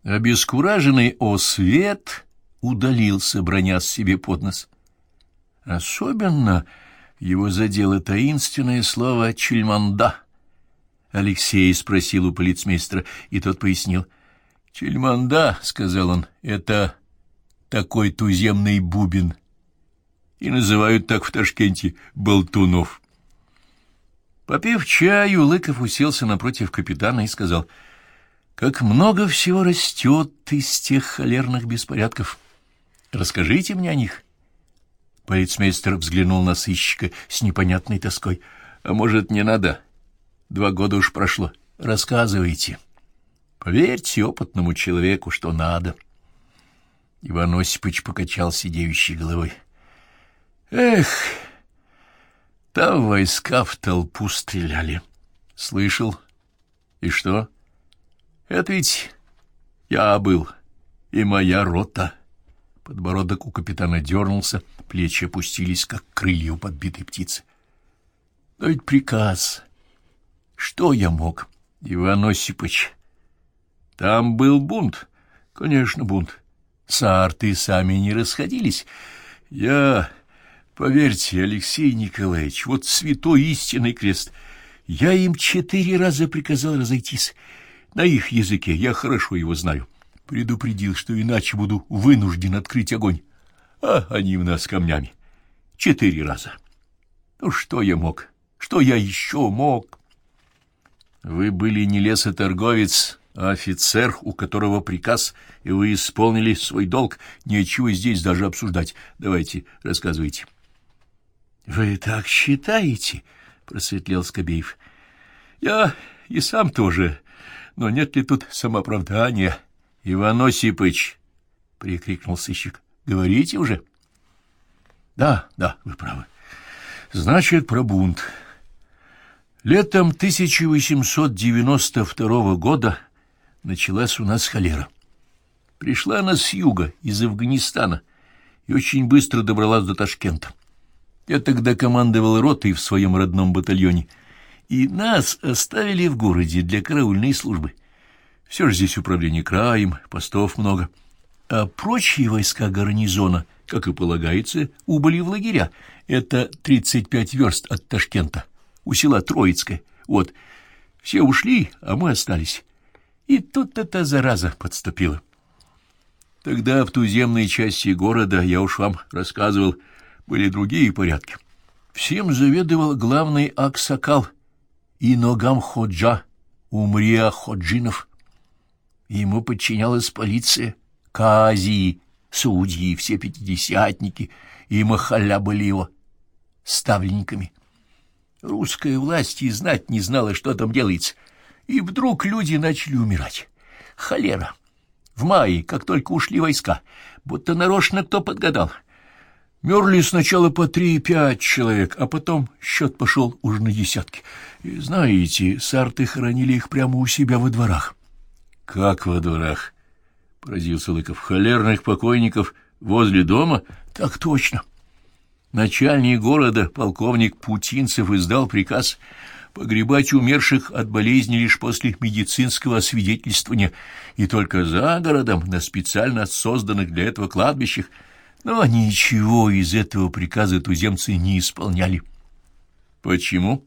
Обескураженный Освет удалился, броня себе под нос. Особенно его задело таинственное слово «чельманда». Алексей спросил у полицмейстера, и тот пояснил. «Чельманда, — сказал он, — это такой туземный бубен, и называют так в Ташкенте болтунов». Попив чаю, Лыков уселся напротив капитана и сказал: «Как много всего растет из тех холерных беспорядков. Расскажите мне о них». Полицмейстер взглянул на сыщика с непонятной тоской. «А может, не надо? 2 года уж прошло. Рассказывайте. Поверьте опытному человеку, что надо». Иван Осипович покачал сидеющей головой. «Эх, там войска в толпу стреляли. Слышал? И что? Это ведь я был, и моя рота». Подбородок у капитана дернулся, плечи опустились, как крылья у подбитой птицы. «Но ведь приказ. Что я мог, Иван Осипович? Там был бунт. Конечно, бунт. Сарты сами не расходились. Поверьте, Алексей Николаевич, вот святой истинный крест, я им 4 раза приказал разойтись. На их языке, я хорошо его знаю. Предупредил, что иначе буду вынужден открыть огонь. А они в нас камнями. 4 раза. Ну, что я мог? Что я еще мог? Вы были не лесоторговец, а офицер, у которого приказ, и вы исполнили свой долг. Нечего здесь даже обсуждать. Давайте, рассказывайте. — Вы так считаете? — просветлел Скобеев. — Я и сам тоже. Но нет ли тут самооправдания? — Иван Осипович! — прикрикнул сыщик. — Говорите уже. — Да, вы правы. Значит, про бунт. Летом 1892 года началась у нас холера. Пришла она с юга, из Афганистана, и очень быстро добралась до Ташкента. Я тогда командовал ротой в своем родном батальоне, и нас оставили в городе для караульной службы. Все же здесь управление краем, постов много. А прочие войска гарнизона, как и полагается, убыли в лагеря. Это 35 верст от Ташкента, у села Троицкое. Вот, все ушли, а мы остались. И тут эта зараза подступила. Тогда в туземной части города, я уж вам рассказывал, были другие порядки. Всем заведовал главный аксакал и Ногам-ходжа Умрия Ходжинов. Ему подчинялась полиция, кази, судьи, все пятидесятники, и махалля были его ставленниками. Русская власть и знать не знала, что там делается, и вдруг люди начали умирать. Холера. В мае, как только ушли войска, будто нарочно кто подгадал. Мерли сначала по 3-5 человек, а потом счет пошел уже на десятки. И знаете, сарты хоронили их прямо у себя во дворах. — Как во дворах? — поразился Лыков. — Холерных покойников возле дома? — Так точно. Начальник города, полковник Путинцев, издал приказ погребать умерших от болезни лишь после медицинского освидетельствования, и только за городом, на специально созданных для этого кладбищах. Но ничего из этого приказа туземцы не исполняли. Почему?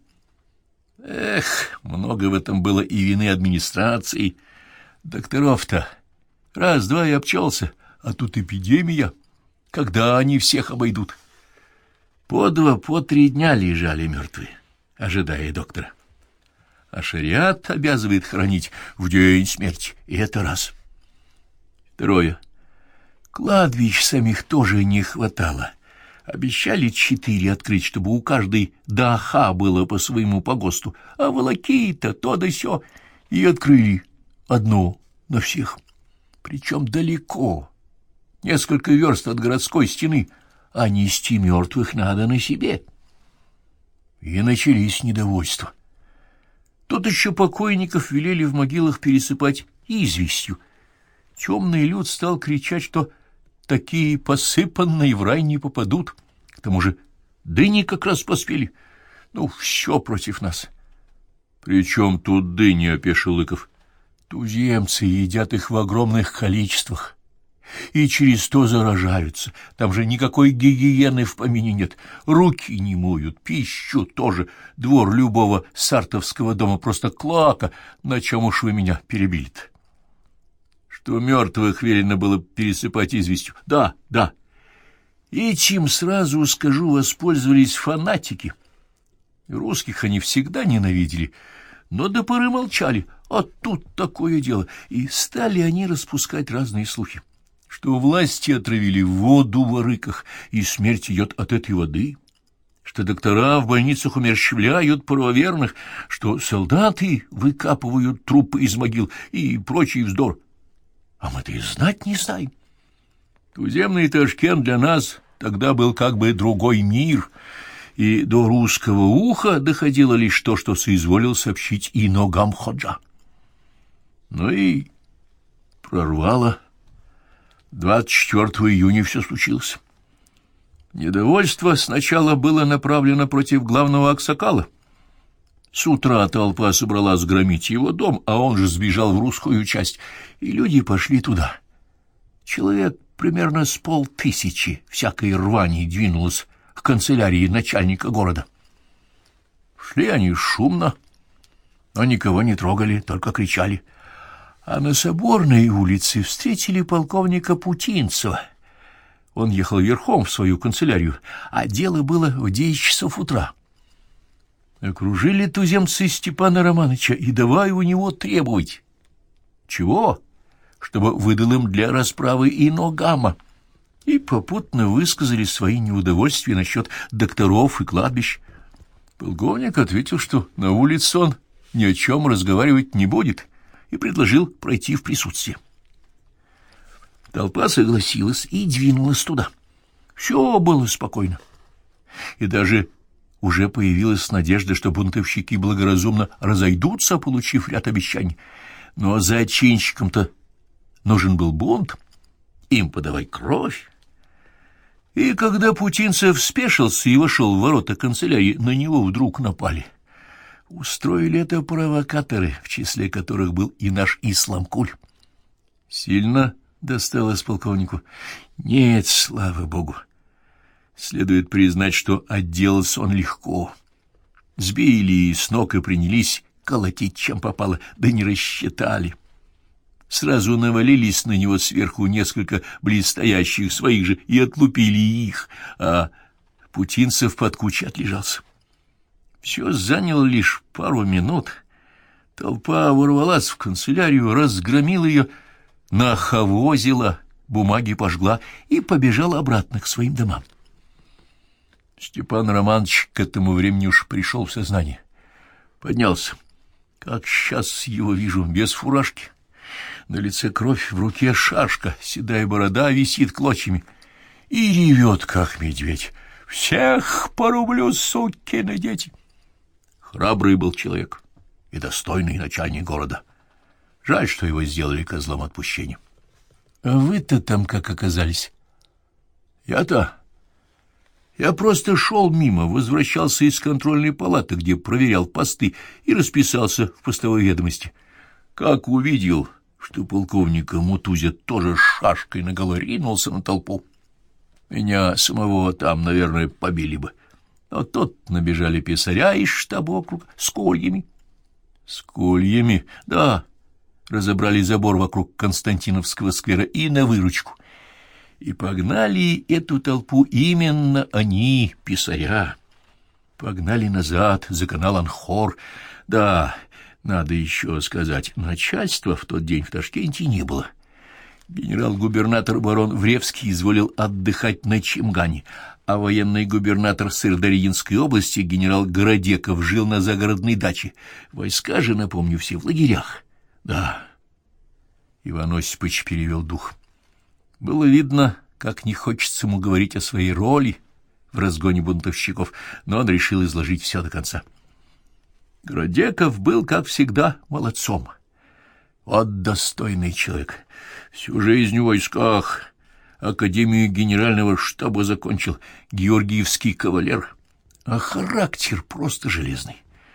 Эх, много в этом было и вины администрации. Докторов-то раз-два и обчелся, а тут эпидемия. Когда они всех обойдут? По 2-3 дня лежали мертвые, ожидая доктора. А шариат обязывает хоронить в день смерти, и это раз. Второе. Кладбищ самих тоже не хватало. Обещали 4 открыть, чтобы у каждой даха было по своему погосту, а волокита то да сё, и открыли одно на всех. Причем далеко, несколько верст от городской стены, а нести мертвых надо на себе. И начались недовольства. Тут еще покойников велели в могилах пересыпать известью. Темный люд стал кричать, что такие посыпанные в рай не попадут. К тому же дыни как раз поспели. Ну, все против нас. — При чем тут дыни? — опешил Лыков. — Туземцы едят их в огромных количествах и через то заражаются. Там же никакой гигиены в помине нет. Руки не моют, пищу тоже. Двор любого сартовского дома просто клоака. На чем уж вы меня перебили-то? Что мертвых велено было пересыпать известью. Да, да. Этим, сразу скажу, воспользовались фанатики. Русских они всегда ненавидели, но до поры молчали. А тут такое дело. И стали они распускать разные слухи, что власти отравили воду в арыках, и смерть идет от этой воды, что доктора в больницах умерщвляют правоверных, что солдаты выкапывают трупы из могил и прочий вздор. А мы-то и знать не знаем. Туземный Ташкент для нас тогда был как бы другой мир, и до русского уха доходило лишь то, что соизволил сообщить и Ногам Ходжа. Ну и прорвало. 24 июня все случилось. Недовольство сначала было направлено против главного аксакала. С утра толпа собралась громить его дом, а он же сбежал в русскую часть, и люди пошли туда. Человек примерно с 500 всякой рвани двинулось к канцелярии начальника города. Шли они шумно, но никого не трогали, только кричали. А на Соборной улице встретили полковника Путинцева. Он ехал верхом в свою канцелярию, а дело было в 9 часов утра. Окружили туземцы Степана Романовича и давай у него требовать. Чего? Чтобы выдал им для расправы и Ногама. И попутно высказали свои неудовольствия насчет докторов и кладбищ. Полковник ответил, что на улице он ни о чем разговаривать не будет, и предложил пройти в присутствие. Толпа согласилась и двинулась туда. Все было спокойно. И даже уже появилась надежда, что бунтовщики благоразумно разойдутся, получив ряд обещаний. Но зачинщикам-то нужен был бунт, им подавай кровь. И когда Путинцев спешился и вошел в ворота канцелярии, на него вдруг напали. Устроили это провокаторы, в числе которых был и наш Исламкуль. Сильно досталось полковнику? Нет, слава богу. Следует признать, что отделался он легко. Сбили с ног и принялись колотить, чем попало, да не рассчитали. Сразу навалились на него сверху несколько близстоящих своих же и отлупили их, а Путинцев под кучей отлежался. Все заняло лишь пару минут. Толпа ворвалась в канцелярию, разгромила ее, нахавозила, бумаги пожгла и побежала обратно к своим домам. Степан Романович к этому времени уж пришел в сознание. Поднялся. Как сейчас его вижу, без фуражки. На лице кровь, в руке шашка, седая борода висит клочьями. И ревет, как медведь. «Всех порублю, сукины дети!» Храбрый был человек и достойный начальник города. Жаль, что его сделали козлом отпущения. А вы-то там как оказались? Я просто шел мимо, возвращался из контрольной палаты, где проверял посты, и расписался в постовой ведомости. Как увидел, что полковника Мутузя тоже шашкой наголо ринулся на толпу, меня самого там, наверное, побили бы. Но тут набежали писаря из штаба округа с кольями. С кольями? Да. Разобрали забор вокруг Константиновского сквера и на выручку. И погнали эту толпу именно они, писаря. Погнали назад, за канал Анхор. Да, надо еще сказать, начальства в тот день в Ташкенте не было. Генерал-губернатор барон Вревский изволил отдыхать на Чимгане, а военный губернатор Сырдарьинской области генерал Городеков жил на загородной даче. Войска же, напомню, все в лагерях. Да. Иван Осипович перевел дух. Было видно, как не хочется ему говорить о своей роли в разгоне бунтовщиков, но он решил изложить все до конца. Городеков был, как всегда, молодцом. Вот достойный человек. Всю жизнь в войсках, Академию генерального штаба закончил, георгиевский кавалер. А характер просто железный.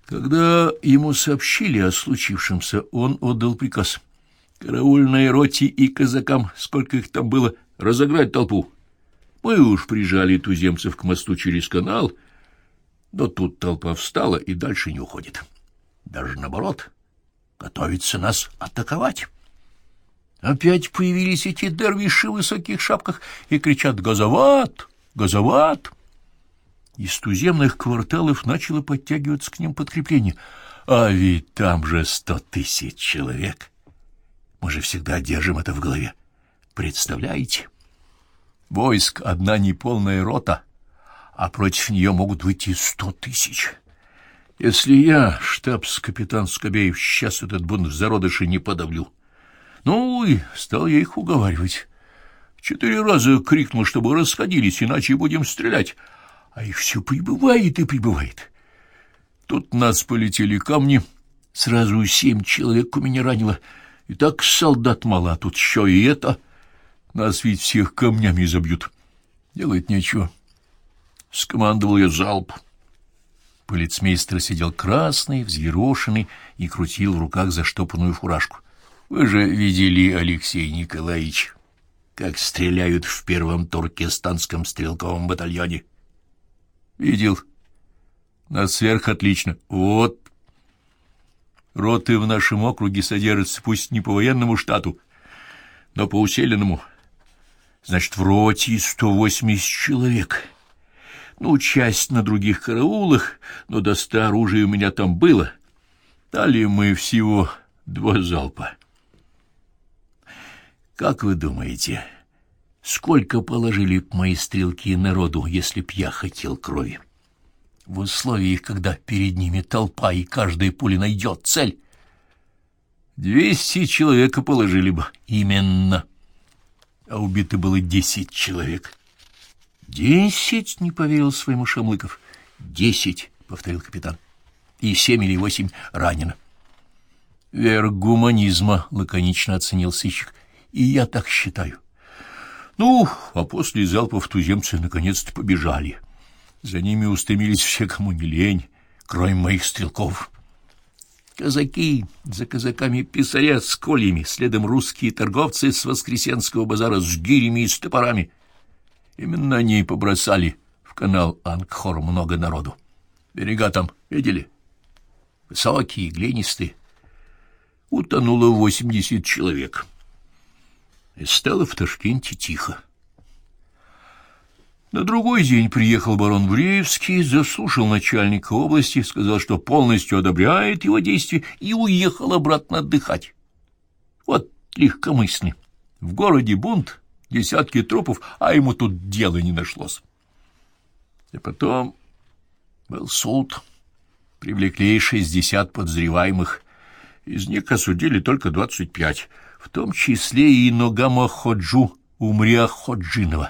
Когда ему сообщили о случившемся, он отдал приказ караульной роте и казакам, сколько их там было, разогнать толпу. Мы уж прижали туземцев к мосту через канал, но тут толпа встала и дальше не уходит. Даже наоборот, готовится нас атаковать. Опять появились эти дервиши в высоких шапках и кричат «Газоват! Газоват!». Из туземных кварталов начало подтягиваться к ним подкрепление. А ведь там же 100 000 человек. Мы же всегда держим это в голове. Представляете? Войск одна неполная рота, а против нее могут выйти 100 000. Если я, штабс-капитан Скобеев, сейчас этот бунт в зародыше не подавлю. Ну и стал я их уговаривать. 4 раза крикнул, чтобы расходились, иначе будем стрелять. А их все прибывает и прибывает. Тут нас полетели камни, сразу 7 человек у меня ранило. И так солдат мало, а тут еще и это. Нас ведь всех камнями забьют. Делать нечего. Скомандовал я залп. Полицмейстер сидел красный, взъерошенный и крутил в руках заштопанную фуражку. Вы же видели, Алексей Николаевич, как стреляют в первом туркестанском стрелковом батальоне? Видел. На сверхотлично. Вот. Роты в нашем округе содержатся пусть не по военному штату, но по усиленному. Значит, в роте 180 человек. Ну, часть на других караулах, но до 100 оружия у меня там было. Дали мы всего 2 залпа. Как вы думаете, сколько положили б мои стрелки народу, если б я хотел крови? В условиях, когда перед ними толпа и каждая пуля найдет цель, 200 человек положили бы. Именно. А убито было 10 человек. 10, не поверил своему Шамлыков. 10, повторил капитан. И 7 или 8 ранено. Верх гуманизма, лаконично оценил сыщик. И я так считаю. Ну, а после залпов туземцы наконец-то побежали. За ними устремились все, кому не лень, кроме моих стрелков. Казаки, за казаками писаря с кольями, следом русские торговцы с Воскресенского базара с гирями и с топорами. Именно они и побросали в канал Ангхор много народу. Берега там, видели? Высокие, глинистые. Утонуло 80 человек. И стало в Ташкенте тихо. На другой день приехал барон Вреевский, заслушал начальника области, сказал, что полностью одобряет его действия, и уехал обратно отдыхать. Вот легкомысленный. В городе бунт, десятки трупов, а ему тут дела не нашлось. И потом был суд. Привлекли 60 подозреваемых. Из них осудили только 25, в том числе и Ногама Ходжу Умрия Ходжинова.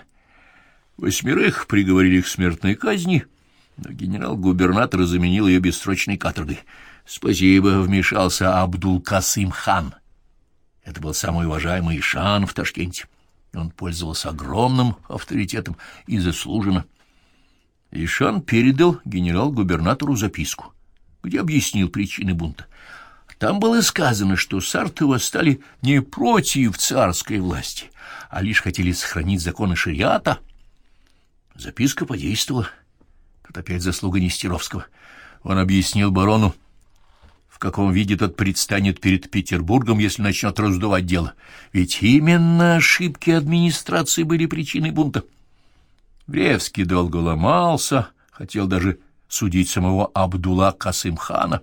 8 приговорили к смертной казни, но генерал-губернатор заменил ее бессрочной каторгой. Спасибо, вмешался Абдул-Касым хан. Это был самый уважаемый шан в Ташкенте. Он пользовался огромным авторитетом и заслуженно. Ишан передал генерал-губернатору записку, где объяснил причины бунта. Там было сказано, что сарты восстали не против царской власти, а лишь хотели сохранить законы шариата. Записка подействовала. Тут опять заслуга Нестеровского. Он объяснил барону, в каком виде тот предстанет перед Петербургом, если начнет раздувать дело. Ведь именно ошибки администрации были причиной бунта. Вревский долго ломался, хотел даже судить самого Абдулла-Касым-хана,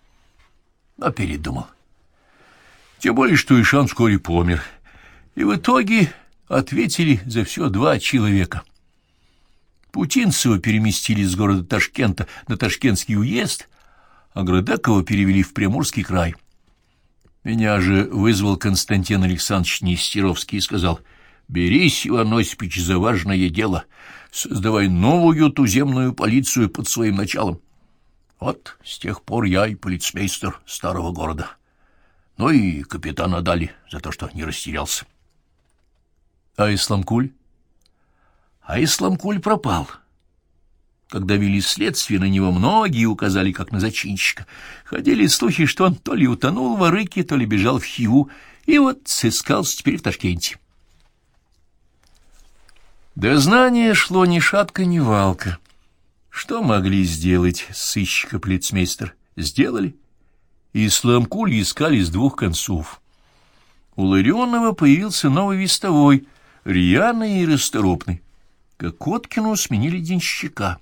но передумал. Тем более, что Ишан вскоре помер, и в итоге ответили за все 2 человека. Путинцева переместили из города Ташкента на Ташкентский уезд, а Градакова перевели в Приморский край. Меня же вызвал Константин Александрович Нестеровский и сказал: «Берись, Иван Осипович, за важное дело, создавай новую туземную полицию под своим началом». Вот с тех пор я и полицмейстер старого города. Ну и капитана дали за то, что не растерялся. А Исламкуль? А Исламкуль пропал. Когда вели следствие, на него многие указали как на зачинщика. Ходили слухи, что он то ли утонул в Арыке, то ли бежал в Хиву, и вот сыскался теперь в Ташкенте. Дознание шло ни шатко, ни валко. Что могли сделать сыщика-полицмейстер? Сделали. И Исламкуль искали с двух концов. У Ларионова появился новый вестовой, рьяный и расторопный. Кокоткину сменили денщика.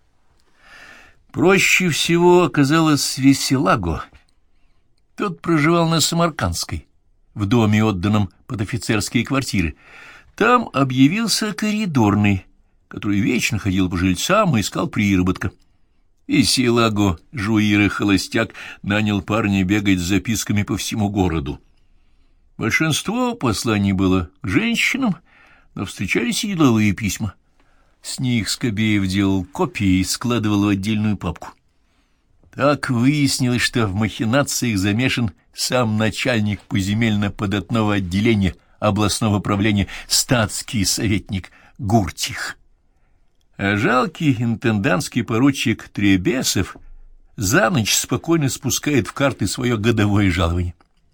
Проще всего оказалось Веселаго. Тот проживал на Самаркандской, в доме, отданном под офицерские квартиры. Там объявился коридорный, который вечно ходил по жильцам и искал приработка. Веселаго, жуир и холостяк, нанял парня бегать с записками по всему городу. Большинство посланий было к женщинам, но встречались и деловые письма. С них Скобеев делал копии и складывал в отдельную папку. Так выяснилось, что в махинациях замешан сам начальник поземельно-податного отделения областного правления статский советник Гуртих. А жалкий интендантский поручик Требесов за ночь спокойно спускает в карты свое годовое жалование.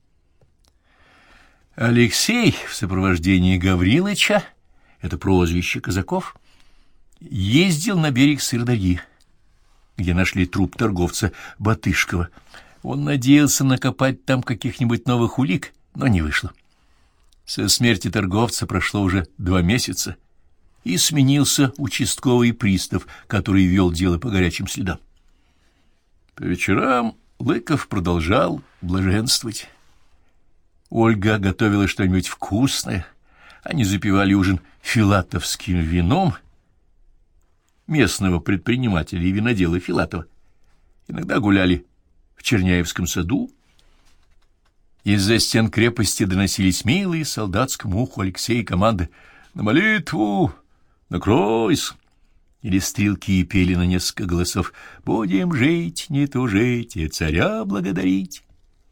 Алексей в сопровождении Гаврилыча, это прозвище казаков, ездил на берег Сырдарьи, где нашли труп торговца Батышкова. Он надеялся накопать там каких-нибудь новых улик, но не вышло. Со смерти торговца прошло уже 2 месяца, и сменился участковый пристав, который вел дело по горячим следам. По вечерам Лыков продолжал блаженствовать. Ольга готовила что-нибудь вкусное, они запивали ужин филатовским вином местного предпринимателя и винодела Филатова. Иногда гуляли в Черняевском саду. Из-за стен крепости доносились милые солдатскому уху Алексея команды «На молитву! Накройся!» Или стрелки пели на несколько голосов «Будем жить, не тужить, и царя благодарить».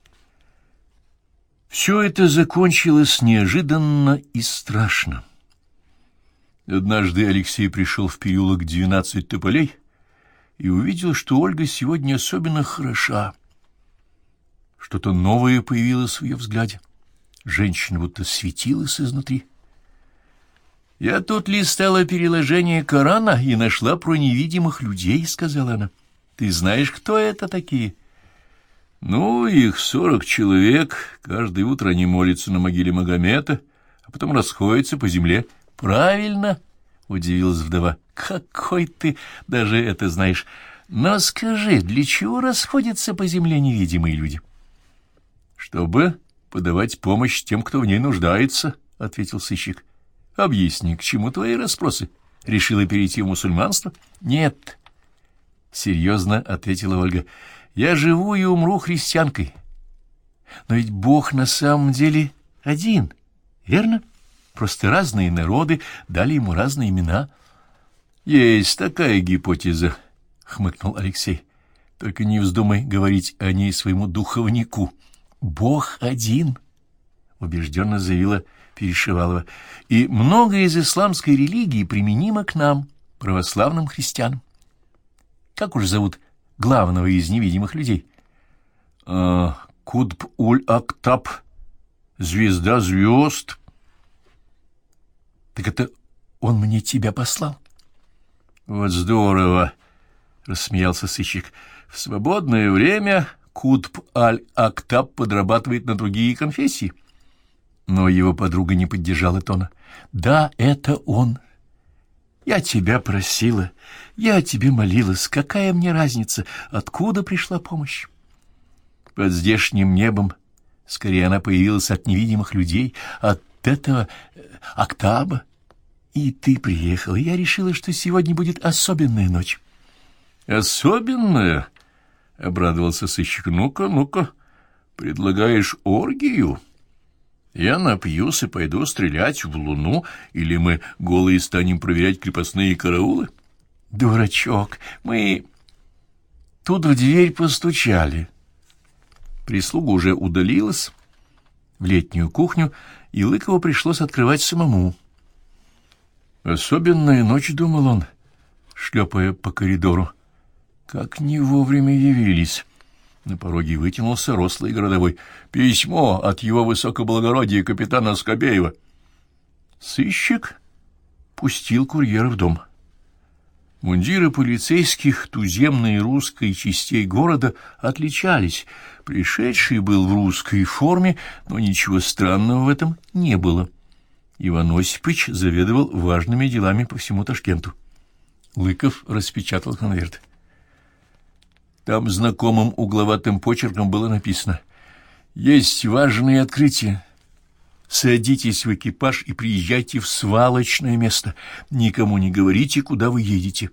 Все это закончилось неожиданно и страшно. Однажды Алексей пришел в переулок 12 тополей и увидел, что Ольга сегодня особенно хороша. Что-то новое появилось в ее взгляде. Женщина будто светилась изнутри. «Я тут листала переложение Корана и нашла про невидимых людей», — сказала она. «Ты знаешь, кто это такие?» «Ну, их 40 человек. Каждое утро они молятся на могиле Магомета, а потом расходятся по земле». «Правильно», — удивилась вдова. «Какой ты даже это знаешь. Но скажи, для чего расходятся по земле невидимые люди?» «Чтобы подавать помощь тем, кто в ней нуждается», — ответил сыщик. «Объясни, к чему твои расспросы? Решила перейти в мусульманство?» «Нет», — серьезно ответила Ольга. «Я живу и умру христианкой. Но ведь Бог на самом деле один, верно? Просто разные народы дали ему разные имена». «Есть такая гипотеза», — хмыкнул Алексей. «Только не вздумай говорить о ней своему духовнику». «Бог один», — убежденно заявила Перешивалова, «и многое из исламской религии применимо к нам, православным христианам. Как уж зовут главного из невидимых людей?» «Кутб-уль-Актаб, звезда звезд». «Так это он мне тебя послал?» «Вот здорово», — рассмеялся сыщик. «В свободное время Кутб-аль-Актаб подрабатывает на другие конфессии». Но его подруга не поддержала тона. «Да, это он. Я тебя просила, я тебе молилась. Какая мне разница, откуда пришла помощь? Под здешним небом скорее она появилась от невидимых людей, от этого Актаба. И ты приехал, и я решила, что сегодня будет особенная ночь». «Особенная?» — обрадовался сыщик. «Ну-ка, ну-ка, предлагаешь оргию? Я напьюсь и пойду стрелять в луну, или мы голые станем проверять крепостные караулы?» «Дурачок, мы...» Тут в дверь постучали. Прислуга уже удалилась в летнюю кухню, и Лыкову пришлось открывать самому. «Особенная ночь», — думал он. шлепая по коридору. Как не вовремя явились. На пороге вытянулся рослый городовой. «Письмо от его высокоблагородия капитана Скобеева». Сыщик пустил курьера в дом. Мундиры полицейских туземной и русской частей города отличались. Пришедший был в русской форме, но ничего странного в этом не было. Иван Осипович заведовал важными делами по всему Ташкенту. Лыков распечатал конверт. Там знакомым угловатым почерком было написано: «Есть важные открытия. Садитесь в экипаж и приезжайте в свалочное место. Никому не говорите, куда вы едете».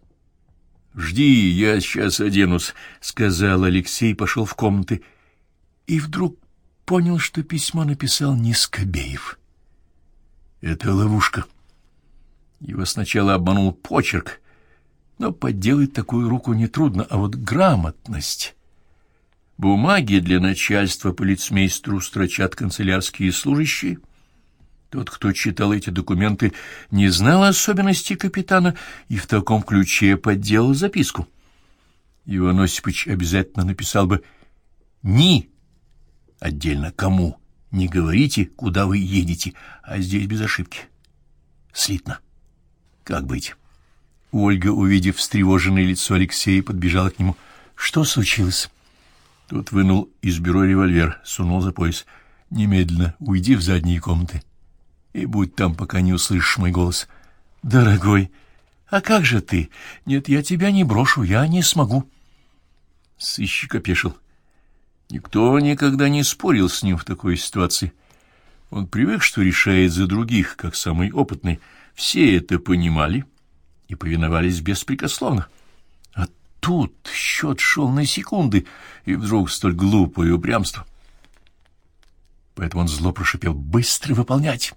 «Жди, я сейчас оденусь», — сказал Алексей, пошел в комнаты. И вдруг понял, что письмо написал не Скобеев. Это ловушка. Его сначала обманул почерк, но подделать такую руку нетрудно, а вот грамотность... Бумаги для начальства полицмейстеру строчат канцелярские служащие. Тот, кто читал эти документы, не знал особенностей капитана и в таком ключе подделал записку. Иван Осипович обязательно написал бы «ни» отдельно кому. Не говорите, куда вы едете, а здесь без ошибки. Слитно. Как быть? Ольга, увидев встревоженное лицо Алексея, подбежала к нему. «Что случилось?» Тот вынул из бюро револьвер, сунул за пояс. «Немедленно уйди в задние комнаты и будь там, пока не услышишь мой голос». «Дорогой, а как же ты? Нет, я тебя не брошу, я не смогу». Сыщик опешил. Никто никогда не спорил с ним в такой ситуации. Он привык, что решает за других, как самый опытный. Все это понимали и повиновались беспрекословно. Тут счет шел на секунды, и вдруг столь глупое упрямство. Поэтому он зло прошипел: «Быстро выполнять!»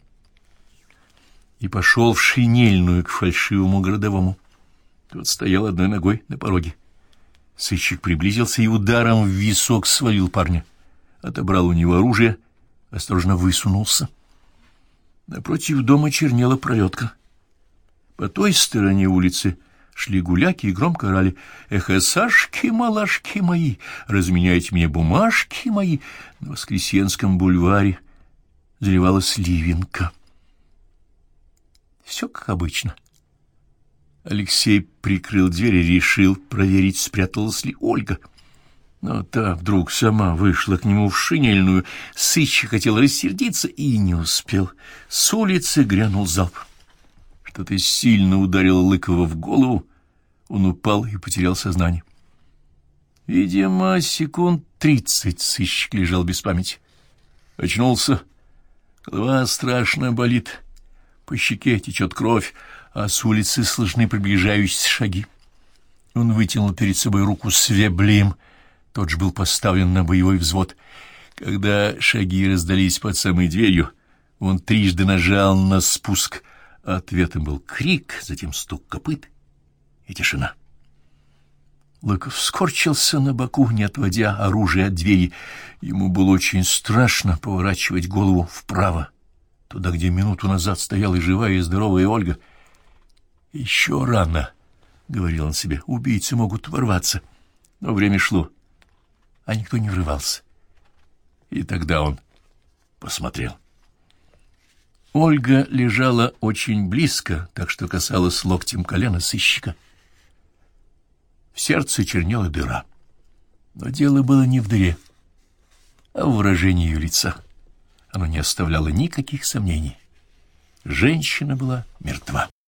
И пошел в шинельную к фальшивому городовому. Тот стоял одной ногой на пороге. Сыщик приблизился и ударом в висок свалил парня. Отобрал у него оружие, осторожно высунулся. Напротив дома чернела пролетка. По той стороне улицы шли гуляки и громко орали: «Эх, Сашки-малашки мои, разменяйте мне бумажки мои!» На Воскресенском бульваре заливалась ливенка. Все как обычно. Алексей прикрыл дверь и решил проверить, спряталась ли Ольга. Но та вдруг сама вышла к нему в шинельную. Сыщик хотел рассердиться и не успел. С улицы грянул залп. Что-то сильно ударило Лыкова в голову. Он упал и потерял сознание. Видимо, секунд 30 сыщик лежал без памяти. Очнулся. Голова страшно болит. По щеке течет кровь, а с улицы слышны приближающиеся шаги. Он вытянул перед собой руку с веблем. Тот же был поставлен на боевой взвод. Когда шаги раздались под самой дверью, он трижды нажал на спуск. Ответом был крик, затем стук копыт и тишина. Лыков скорчился на боку, не отводя оружие от двери. Ему было очень страшно поворачивать голову вправо, туда, где минуту назад стояла и живая, и здоровая Ольга. «Еще рано», — говорил он себе, — «убийцы могут ворваться». Но время шло, а никто не врывался. И тогда он посмотрел. Ольга лежала очень близко, так что касалась локтем колена сыщика. В сердце чернела дыра. Но дело было не в дыре, а в выражении ее лица. Оно не оставляло никаких сомнений. Женщина была мертва.